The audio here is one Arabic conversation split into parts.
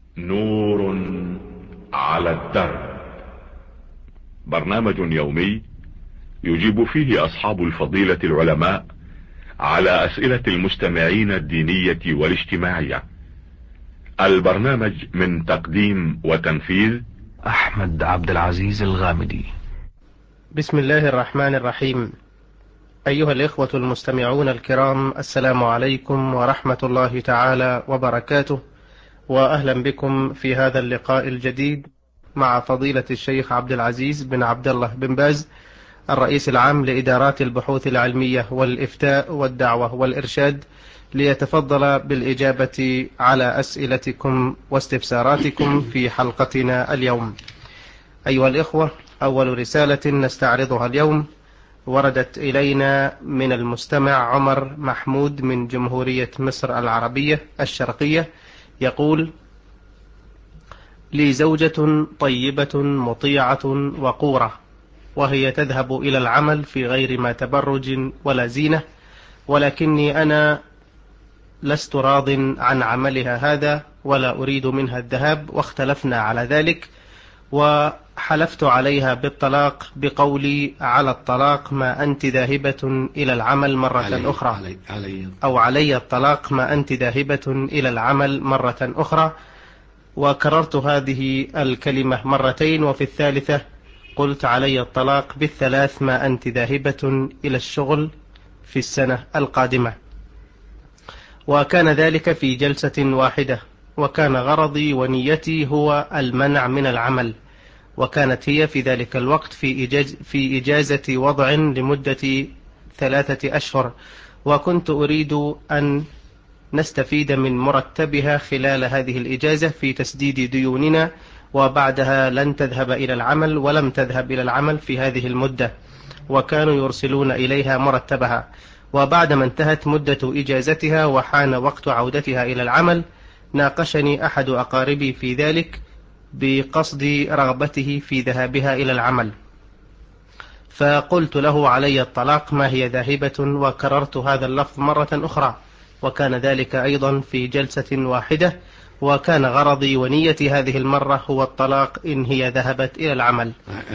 نور على الدرب. برنامج يومي يجيب فيه أصحاب الفضيلة العلماء على أسئلة المستمعين الدينية والاجتماعية. البرنامج من تقديم وتنفيذ أحمد عبد العزيز الغامدي. بسم الله الرحمن الرحيم. أيها الإخوة المستمعون الكرام، السلام عليكم ورحمة الله تعالى وبركاته، وأهلا بكم في هذا اللقاء الجديد مع فضيلة الشيخ عبد العزيز بن عبد الله بن باز، الرئيس العام لإدارات البحوث العلمية والإفتاء والدعوة والإرشاد، ليتفضل بالإجابة على أسئلتكم واستفساراتكم في حلقتنا اليوم. أيها الإخوة، أول رسالة نستعرضها اليوم وردت إلينا من المستمع عمر محمود من جمهورية مصر العربية الشرقية، يقول: لي زوجة طيبة مطيعة وقورة، وهي تذهب إلى العمل في غير ما تبرج ولا زينة، ولكني أنا لست راض عن عملها هذا ولا أريد منها الذهاب، واختلفنا على ذلك، وحلفت عليها بالطلاق بقولي: على الطلاق ما أنت ذاهبة إلى العمل مرة أخرى، أو علي الطلاق ما أنت ذاهبة إلى العمل مرة أخرى. وكررت هذه الكلمة مرتين، وفي الثالثة قلت: علي الطلاق بالثلاث ما أنت ذاهبة إلى الشغل في السنة القادمة. وكان ذلك في جلسة واحدة، وكان غرضي ونيتي هو المنع من العمل، وكانت هي في ذلك الوقت في إجازة وضع لمدة 3 أشهر، وكنت أريد أن نستفيد من مرتبها خلال هذه الإجازة في تسديد ديوننا، وبعدها لن تذهب إلى العمل ولم تذهب إلى العمل في هذه المدة، وكانوا يرسلون إليها مرتبها. وبعدما انتهت مدة إجازتها وحان وقت عودتها إلى العمل، ناقشني أحد أقاربي في ذلك بقصد رغبته في ذهابها إلى العمل، فقلت له: علي الطلاق ما هي ذاهبة، وكررت هذا اللفظ مرة أخرى، وكان ذلك أيضا في جلسة واحدة، وكان غرضي ونيتي هذه المرة هو الطلاق إن هي ذهبت إلى العمل.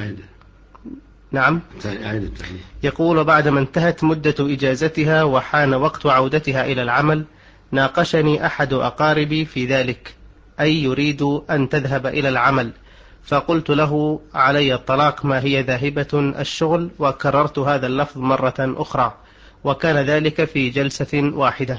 نعم. يقول: بعدما انتهت مدة إجازتها وحان وقت عودتها إلى العمل، ناقشني أحد أقاربي في ذلك، أي يريد أن تذهب إلى العمل، فقلت له: علي الطلاق ما هي ذاهبة الشغل، وكررت هذا اللفظ مرة أخرى، وكان ذلك في جلسة واحدة،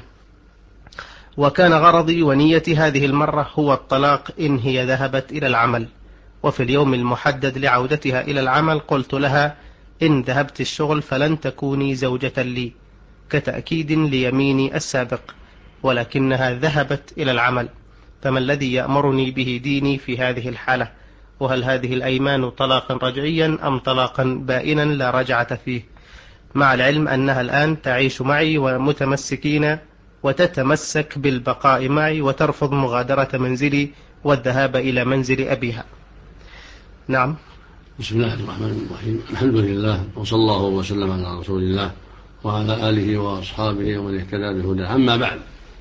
وكان غرضي ونيتي هذه المرة هو الطلاق إن هي ذهبت إلى العمل. وفي اليوم المحدد لعودتها إلى العمل قلت لها: إن ذهبت الشغل فلن تكوني زوجة لي، كتأكيد ليميني السابق، ولكنها ذهبت إلى العمل، فما الذي يأمرني به ديني في هذه الحالة؟ وهل هذه الأيمان طلاقا رجعيا أم طلاقا بائنا لا رجعة فيه؟ مع العلم أنها الآن تعيش معي ومتمسكين، وتتمسك بالبقاء معي، وترفض مغادرة منزلي والذهاب إلى منزل أبيها. نعم. بسم الله الرحمن الرحيم. الحمد لله، وصلى الله وسلم على رسول الله وعلى آله وأصحابه ومن اهتدى بهداه. أما بعد،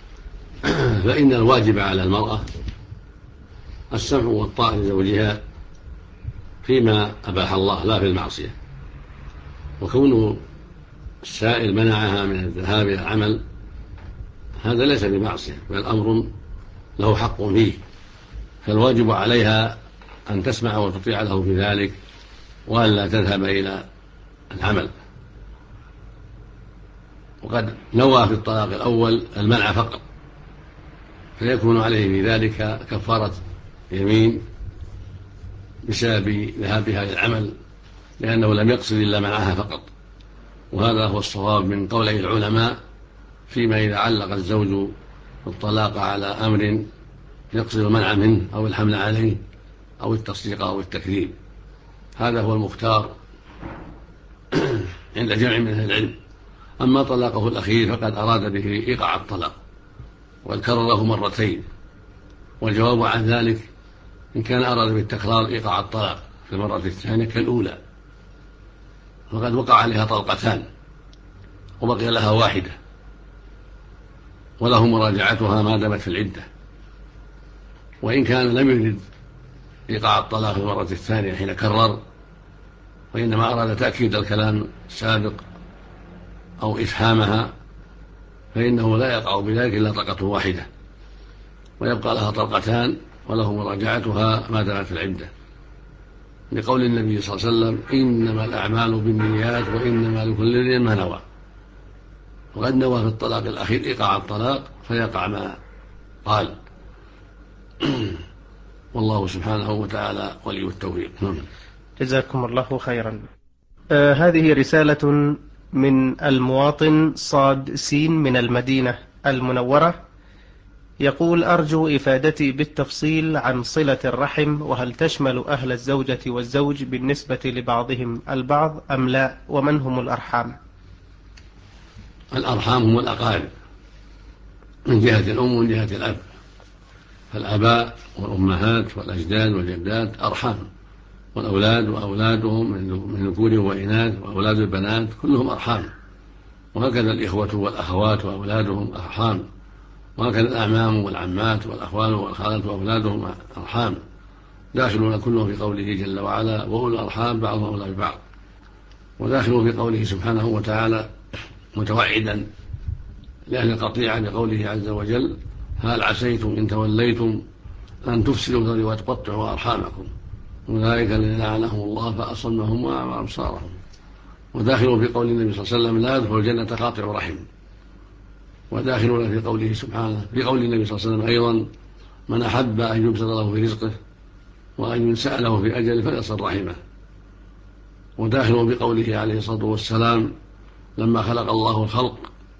فإن الواجب على المرأة السمع والطاعة لزوجها فيما أباح الله، لا في المعصية. وكون السائل منعها من الذهاب إلى العمل هذا ليس بمعصية، بل أمر له حق فيه، فالواجب عليها أن تسمع وتطيع له في ذلك، وألا تذهب إلى العمل. وقد نوى في الطلاق الأول المنع فقط، فيكون عليه في ذلك كفارة يمين بسبب ذهابها إلى العمل، لأنه لم يقصد إلا منعها فقط. وهذا هو الصواب من قولي العلماء فيما إذا علق الزوج الطلاق على أمر يقصد المنع منه أو الحمل عليه أو التصديق أو التكذيب، هذا هو المختار عند جمع من أهل العلم. أما طلاقه الأخير فقد أراد به إيقاع الطلاق، وقد كرره مرتين، والجواب عن ذلك إن كان أراد بالتكرار إيقاع الطلاق في المرة الثانية كالأولى، فقد وقع عليها طلقتان وبقي لها واحدة، وله مراجعتها ما دامت في العدة. وإن كان لم يرد إيقاع الطلاق المرة الثانية حين كرر، وإنما أراد تأكيد الكلام السابق أو إفهامها، فإنه لا يقع بذلك إلا طلقة واحدة، ويبقى لها طلقتان وله مراجعتها ما دامت العدة، لقول النبي صلى الله عليه وسلم: إنما الأعمال بالنيات وإنما لكل امرئ ما نوى. وقد نوى في الطلاق الأخير إيقاع الطلاق فيقع ما قال. والله سبحانه وتعالى ولي التوفيق. جزاكم الله خيرا. هذه رسالة من المواطن صاد سين من المدينة المنورة، يقول: أرجو إفادتي بالتفصيل عن صلة الرحم، وهل تشمل أهل الزوجة والزوج بالنسبة لبعضهم البعض أم لا، ومن هم الأرحام؟ الأرحام هم الأقارب من جهة الأم ومن جهة الأب، فالآباء والأمهات والأجداد والجدات أرحام، والأولاد وأولادهم من ذكور وإناث وأولاد البنات كلهم أرحام، وهكذا الإخوة والأخوات وأولادهم أرحام، وهكذا الأعمام والعمات والأخوال والخالات وأولادهم أرحام، داخلون كلهم في قوله جل وعلا: وأولو الأرحام بعضهم أولى ببعض. وداخلون في قوله سبحانه وتعالى متوعدا لأهل القطيعة بقوله عز وجل: هل عسيتم إن توليتم أن تفسدوا في الأرض وتقطعوا أرحامكم أولئك الذين لعنهم الله فأصمهم وأعمى أبصارهم. وداخلون في قول النبي صلى الله عليه وسلم: لا يدخل الجنة قاطع رحم. وداخلون في قوله سبحانه في قول النبي صلى الله عليه وسلم أيضا: من أحب أن يبسط له في رزقه وأن ينسأ له في أجله فليصل رحمه. وداخلون بقوله عليه الصلاة والسلام: لما خلق الله الخلق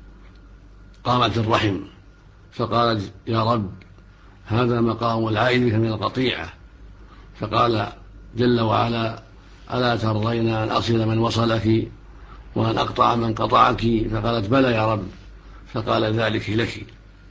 قامت الرحم فقالت: يا رب هذا مقام العائد بك من القطيعة. فقال جل وعلا: ألا ترضين أن أصل من وصلك وأن أقطع من قطعك؟ فقالت: بلى يا رب. فقال: ذلك لك.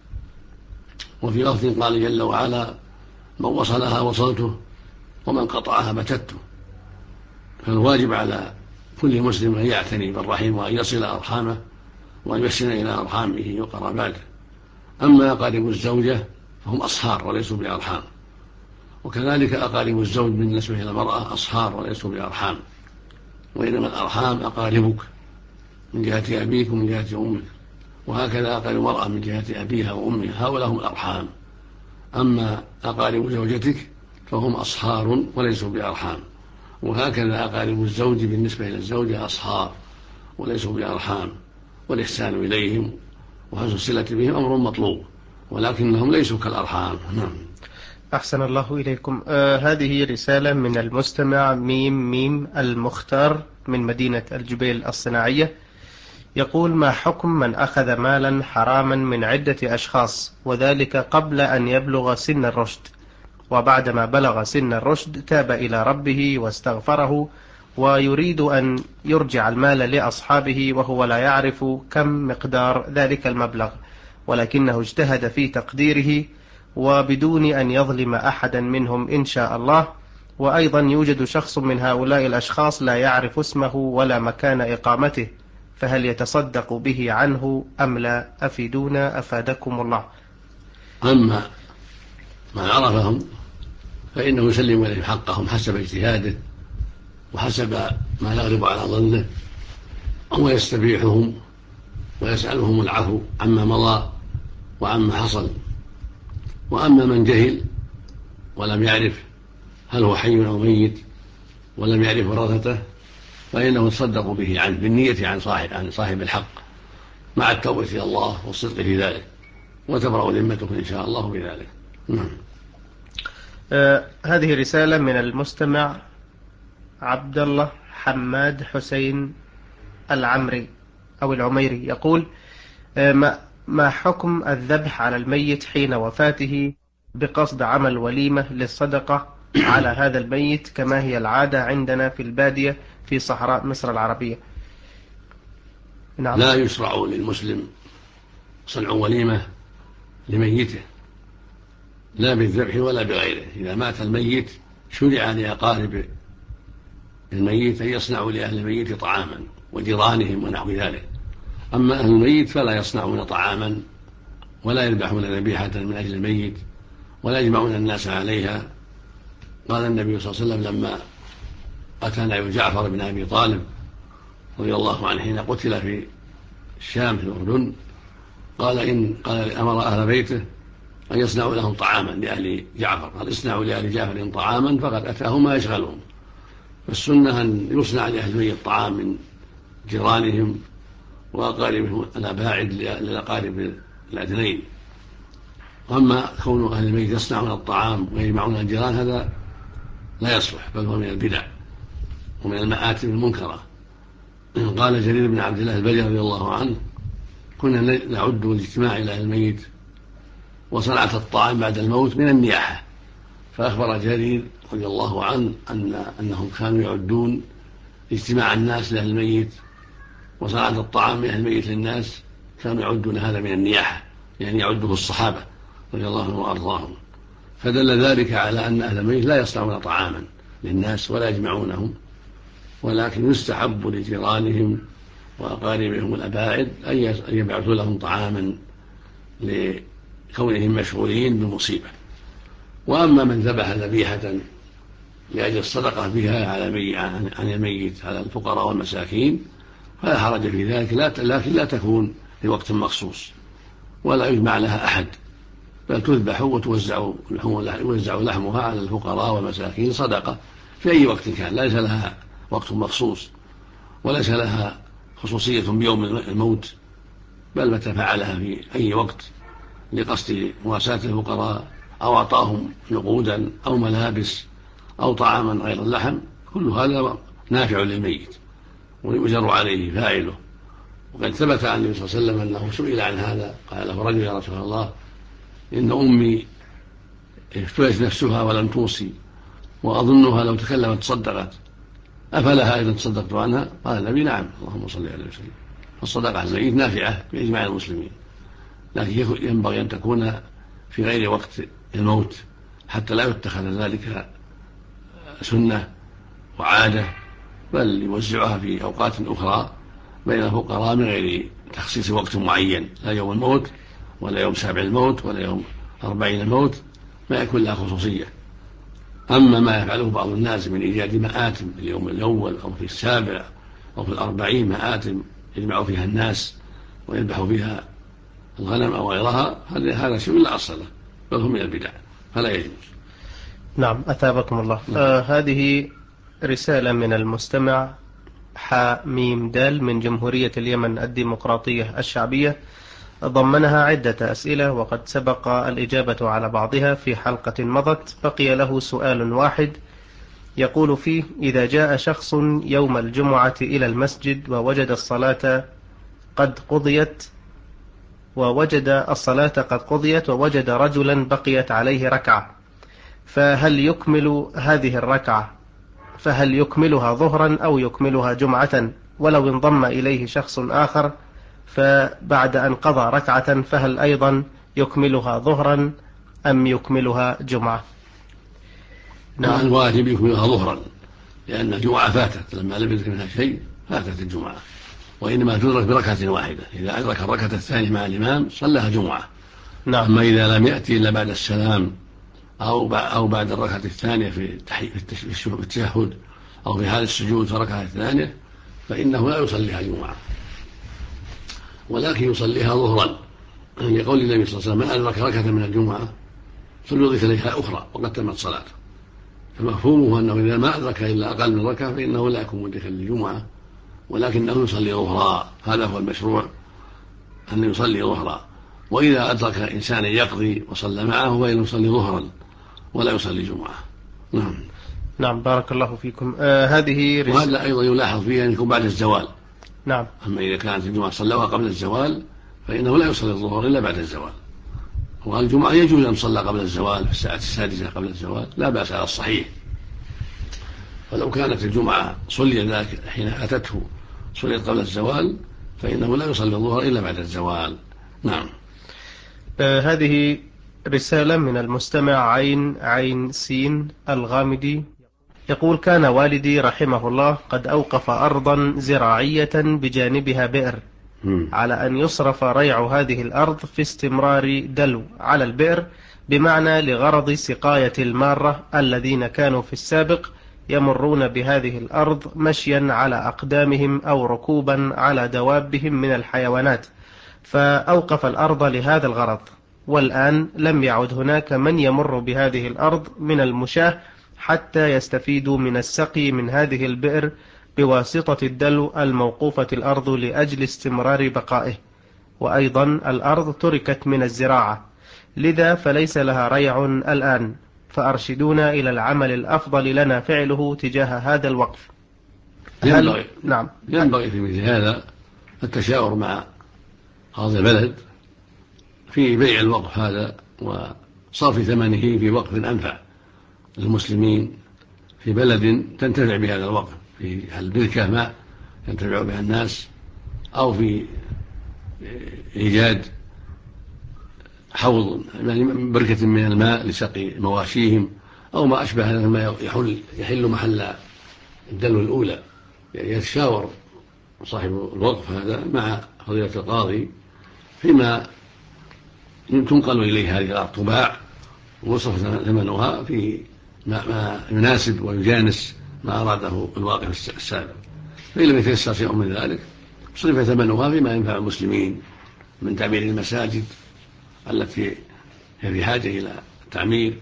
وفي لفظ قال جل وعلا: من وصلها وصلته ومن قطعها بتته. فالواجب على كل مسلم أن يعتني بالرحم وأن يصل أرحامه وأن يحسن إلى أرحامه وقراباته. أما أقارب الزوجة فهم أصهار وليسوا بأرحام، وكذلك أقارب الزوج بالنسبة إلى المرأة أصهار وليسوا بأرحام، وإنما الأرحام أقاربك من جهة أبيك ومن جهة أمك، وهكذا أقارب المرأة من جهة أبيها وأمها، هؤلاء هم الأرحام. أما أقارب زوجتك فهم أصهار وليسوا بأرحام، وهكذا أقارب الزوج بالنسبة إلى الزوجة أصهار وليسوا بأرحام. والإحسان إليهم وحسن الصلة بهم أمر مطلوب، ولكنهم ليسوا كالأرحام. أحسن الله إليكم. هذه رسالة من المستمع ميم ميم المختار من مدينة الجبيل الصناعية، يقول: ما حكم من أخذ مالا حراما من عدة أشخاص وذلك قبل أن يبلغ سن الرشد، وبعدما بلغ سن الرشد تاب إلى ربه واستغفره ويريد أن يرجع المال لأصحابه وهو لا يعرف كم مقدار ذلك المبلغ، ولكنه اجتهد في تقديره وبدون أن يظلم أحدا منهم إن شاء الله. وأيضا يوجد شخص من هؤلاء الأشخاص لا يعرف اسمه ولا مكان إقامته، فهل يتصدق به عنه أم لا؟ أفيدونا أفادكم الله. أما من عرفهم فإنه يسلم إليهم حقهم حسب اجتهاده وحسب ما يغلب على ظنه، ويستبيحهم ويسألهم العفو عما مضى وعما حصل. وأما من جهل ولم يعرف هل هو حي أو ميت ولم يعرف ورثته فإنه يتصدق به عنه بالنية عن صاحب الحق مع التوبة إلى الله والصدق في ذلك، وتبرأ ذمته إن شاء الله بذلك. هذه رسالة من المستمع عبد الله حماد حسين العمري أو العميري، يقول: ما حكم الذبح على الميت حين وفاته بقصد عمل وليمة للصدقة على هذا الميت كما هي العادة عندنا في البادية في صحراء مصر العربية؟ نعم. لا يشرع للمسلم صنع وليمة لميته لا بالذبح ولا بغيره. إذا مات الميت شرع لأقارب الميت أن يصنعوا لأهل الميت طعاما وجيرانهم ونحو ذلك. أما أهل الميت فلا يصنعون طعاما ولا يذبحون ذبيحة من أجل الميت ولا يجمعون الناس عليها. قال النبي صلى الله عليه وسلم لما أتى نبي جعفر بن أبي طالب رضي الله عنه حين قتل في الشام في الأردن، قال أمر أهل بيته أن يصنعوا لهم طعاما لأهل جعفر، قال اصنعوا لأهل جعفر طعاما فقد أتاهم ما يشغلهم. فالسنة أن يصنع لأهل الميت طعام من جيرانهم وأقاربهم الأباعد للأقارب الأدنين. أما كون أهل الميت يصنعون الطعام ويجمعون الجيران هذا لا يصلح، بل هو من البدع ومن المآتم المنكرة. قال جرير بن عبد الله البجلي رضي الله عنه: كنا نعد الاجتماع إلى الميت وصنعة الطعام بعد الموت من النياحة. فأخبر جرير رضي الله عنه أنهم كانوا يعدون اجتماع الناس لأهل الميت وصنعة الطعام من أهل الميت للناس، كانوا يعدون هذا من النياحة، يعني يعده الصحابة رضي الله عنهم وأرضاهم. فدل ذلك على أن أهل الميت لا يصنعون طعاما للناس ولا يجمعونهم، ولكن يستحب لجيرانهم وأقاربهم الأباعد أن يبعثوا لهم طعاما لكونهم مشغولين بالمصيبة. وأما من ذبح ذبيحة لأجل الصدقة بها عن الميت على الفقراء والمساكين فلا حرج في ذلك، لكن لا تكون في وقت مخصوص ولا يجمع لها أحد، بل تذبح وتوزع لحمها على الفقراء والمساكين صدقة في أي وقت كان، ليس لها وقت مخصوص وليس لها خصوصية بيوم الموت، بل متى فعلها في أي وقت لقصد مواساة الفقراء أو أعطاهم نقودا أو ملابس أو طعاما غير اللحم، كل هذا نافع للميت ويؤجر عليه فاعله. وقد ثبت عن النبي صلى الله عليه وسلم أنه سئل عن هذا، قال له رجل: يا رسول الله، إن أمي افتلت نفسها ولم توصي وأظنها لو تكلمت صدقت، أفلها إذا تصدقت عنها؟ قال النبي: نعم، اللهم صل عليه وسلم. فالصدقة على الميت نافعة بإجماع المسلمين، لكن ينبغي أن تكون في غير وقت الموت حتى لا يتخذ ذلك سنة وعادة، بل يوزعها في أوقات أخرى بين الفقراء من غير تخصيص وقت معين، لا يوم الموت ولا يوم 7 الموت ولا يوم 40 الموت، ما يكون لها خصوصية. أما ما يفعله بعض الناس من إيجاد مآتم في اليوم الأول أو في 7 أو في 40 مآتم يجمع فيها الناس ويذبح فيها الغنم أو غيرها، هذا شيء لا أصل له، بل هو من البدع فلا يجوز. نعم، أثابكم الله. هذه رسالة من المستمع حميم دال من جمهورية اليمن الديمقراطية الشعبية، ضمنها عدة أسئلة وقد سبق الإجابة على بعضها في حلقة مضت، بقي له سؤال واحد يقول فيه: إذا جاء شخص يوم الجمعة إلى المسجد ووجد الصلاة قد قضيت ووجد رجلا بقيت عليه ركعة، فهل يكملها ظهرا أو يكملها جمعة؟ ولو انضم إليه شخص آخر فبعد أن قضى ركعة فهل أيضا يكملها ظهرا أم يكملها جمعة؟ نعم، الواجب يكملها ظهرا، لأن الجمعة فاتت لما لم يدرك منها شيء، فاتت الجمعة، وإنما تدرك بركعة واحدة. إذا أدرك الركعة الثانية مع الإمام صلىها جمعة. نعم. أما إذا لم يأتي إلا بعد السلام أو بعد الركعة الثانية في التشهد أو في حال السجود في الركعة الثانية فإنه لا يصليها جمعة، ولكن يصليها ظهرا، لقول النبي صلى الله عليه وسلم: من أدرك ركعة من الجمعة فليضيف إليها أخرى وقد تمت صلاته. فمفهومه أنه إذا ما أدرك إلا أقل من ركعة فإنه لا يكون مدركا للجمعة، ولكنه يصلي ظهرا، هذا هو المشروع، أن يصلي ظهرا. وإذا أدرك إنسانا يقضي وصلى معه فإنه يصلي ظهرا ولا يصلي جمعة. نعم، بارك الله فيكم. هذه وهذا أيضا يلاحظ فيه أن يكون بعد الزوال. نعم. أما إذا كانت الجمعة صلوها قبل الزوال فإنه لا يصلي الظهر إلا بعد الزوال. والجمعة يجوز أن صلى قبل الزوال في الساعة 6 قبل الزوال، لا بأس على الصحيح. ولو كانت الجمعة صلي ذلك حين أتته صليت قبل الزوال فإنه لا يصلي الظهر إلا بعد الزوال. نعم. هذه رسالة من المستمع عين سين الغامدي، يقول: كان والدي رحمه الله قد أوقف أرضا زراعية بجانبها بئر على أن يصرف ريع هذه الأرض في استمرار دلو على البئر بمعنى لغرض سقاية المارة الذين كانوا في السابق يمرون بهذه الأرض مشيا على أقدامهم أو ركوبا على دوابهم من الحيوانات، فأوقف الأرض لهذا الغرض. والآن لم يعد هناك من يمر بهذه الأرض من المشاة حتى يستفيدوا من السقي من هذه البئر بواسطة الدلو الموقوفة الأرض لأجل استمرار بقائه. وأيضا الأرض تركت من الزراعة، لذا فليس لها ريع الآن، فأرشدونا إلى العمل الأفضل لنا فعله تجاه هذا الوقف. ينبغي في مثل هذا التشاور مع قاضي البلد في بيع الوقف هذا وصرف ثمنه في وقف أنفع للمسلمين في بلد تنتفع بهذا الوقف، في البركة ماء ينتفع بها الناس، أو في إيجاد حوض يعني بركة من الماء لسقي مواشيهم أو ما أشبه هذا ما يحل محل الدلو الأولى. يعني يتشاور صاحب الوقف هذا مع فضيلة القاضي فيما تنقل إليه هذه الأرض تباع ويصرف ثمنها في ما يناسب ويجانس ما أراده الواقف السابق. فإن لم يتيسر شيء من ذلك صرف ثمنها فيما ينفع المسلمين من تعمير المساجد التي هي في حاجة إلى تعمير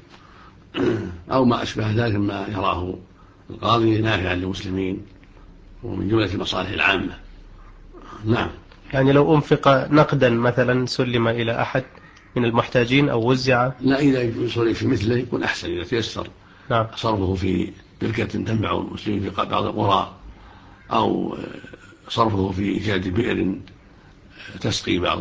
أو ما أشبه ذلك ما يراه القاضي نافعا للمسلمين ومن جملة المصالح العامة. نعم. يعني لو أنفق نقدا مثلا سلم إلى أحد من المحتاجين أو وزع؟ لا، إذا صرف في مثله يكون أحسن إذا تيسر. نعم. صرفه في بركة تنفع المسلمين في بعض القرى، أو صرفه في إيجاد بئر تسقي بعض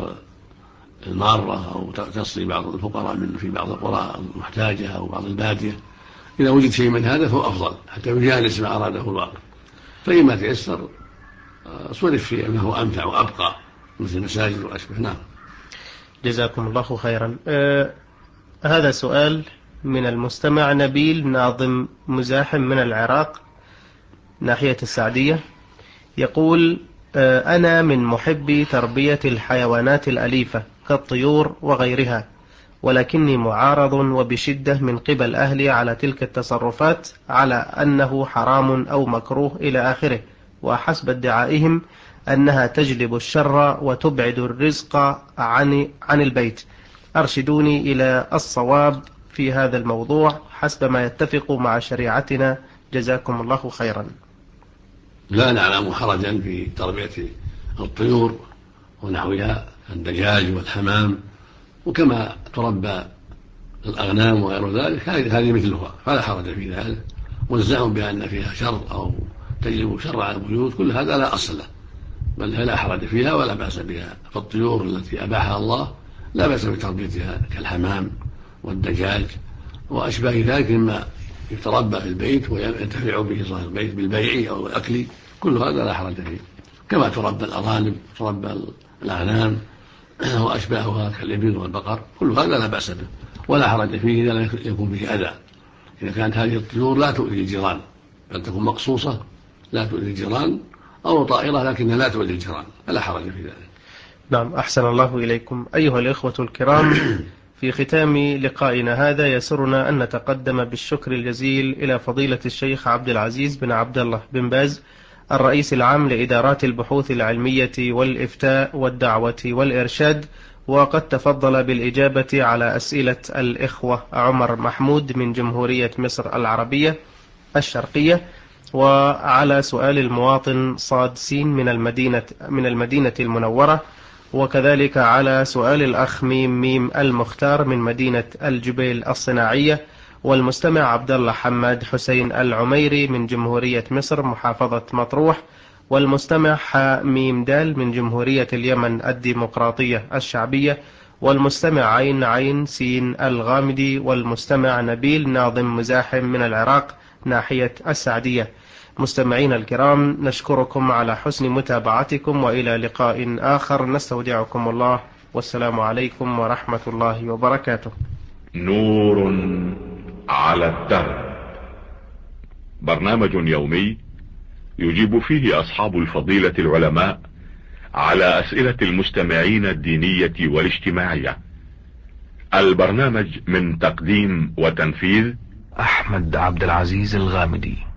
المارة أو تسقي بعض الفقراء من في بعض القرى المحتاجة أو بعض البادية. إذا وجد شيء من هذا فهو أفضل حتى يجالس ما أراده الواقع. فإما تيسر صرف في أنه أمتع وأبقى مثل المساجد وأشبه. نعم. جزاكم الله خيرا. هذا سؤال من المستمع نبيل ناظم مزاحم من العراق ناحية السعدية، يقول: أنا من محبي تربية الحيوانات الأليفة كالطيور وغيرها، ولكني معارض وبشدة من قبل أهلي على تلك التصرفات على أنه حرام أو مكروه إلى آخره، وحسب ادعائهم أنها تجلب الشر وتبعد الرزق عن البيت. أرشدوني إلى الصواب في هذا الموضوع حسب ما يتفق مع شريعتنا، جزاكم الله خيرا. لا نعلم حرجا في تربية الطيور ونحوها الدجاج والحمام، وكما تربى الأغنام وغير ذلك هذه مثلها فلا حرج في ذلك. والزعم بأن فيها شر أو تجلب شر على البيوت كل هذا لا أصل له، بل لا حرج فيها ولا بأس بها. فالطيور التي أباحها الله لا بأس بتربيتها كالحمام والدجاج وأشباه ذلك مما يتربى في البيت وينتفع به صاحب البيت بالبيع أو الأكل، كل هذا لا حرج فيه. كما تربى الأرانب تربى الأغنام وأشباهها كالإبل والبقر، كل هذا لا بأس به ولا حرج فيه إذا لم يكن فيه أذى. إذا كانت هذه الطيور لا تؤذي الجيران بل تكون مقصوصة لا تؤذي الجيران، أو طائرة لكنها لا تؤذي الجيران فلا حرج في ذلك. نعم، أحسن الله إليكم. أيها الإخوة الكرام، في ختام لقائنا هذا يسرنا أن نتقدم بالشكر الجزيل إلى فضيلة الشيخ عبد العزيز بن عبد الله بن باز، الرئيس العام لإدارات البحوث العلمية والإفتاء والدعوة والإرشاد، وقد تفضل بالإجابة على أسئلة الإخوة عمر محمود من جمهورية مصر العربية الشرقية، وعلى سؤال المواطن صاد سين من المدينة المنورة، وكذلك على سؤال الأخ ميم المختار من مدينة الجبيل الصناعية، والمستمع عبد الله حماد حسين العميري من جمهورية مصر محافظة مطروح، والمستمع ميم دال من جمهورية اليمن الديمقراطية الشعبية، والمستمع عين سين الغامدي، والمستمع نبيل ناظم مزاحم من العراق ناحية السعدية. مستمعين الكرام، نشكركم على حسن متابعتكم، وإلى لقاء آخر نستودعكم الله، والسلام عليكم ورحمة الله وبركاته. نور على الدرب، برنامج يومي يجيب فيه أصحاب الفضيلة العلماء على أسئلة المستمعين الدينية والاجتماعية. البرنامج من تقديم وتنفيذ أحمد عبد العزيز الغامدي.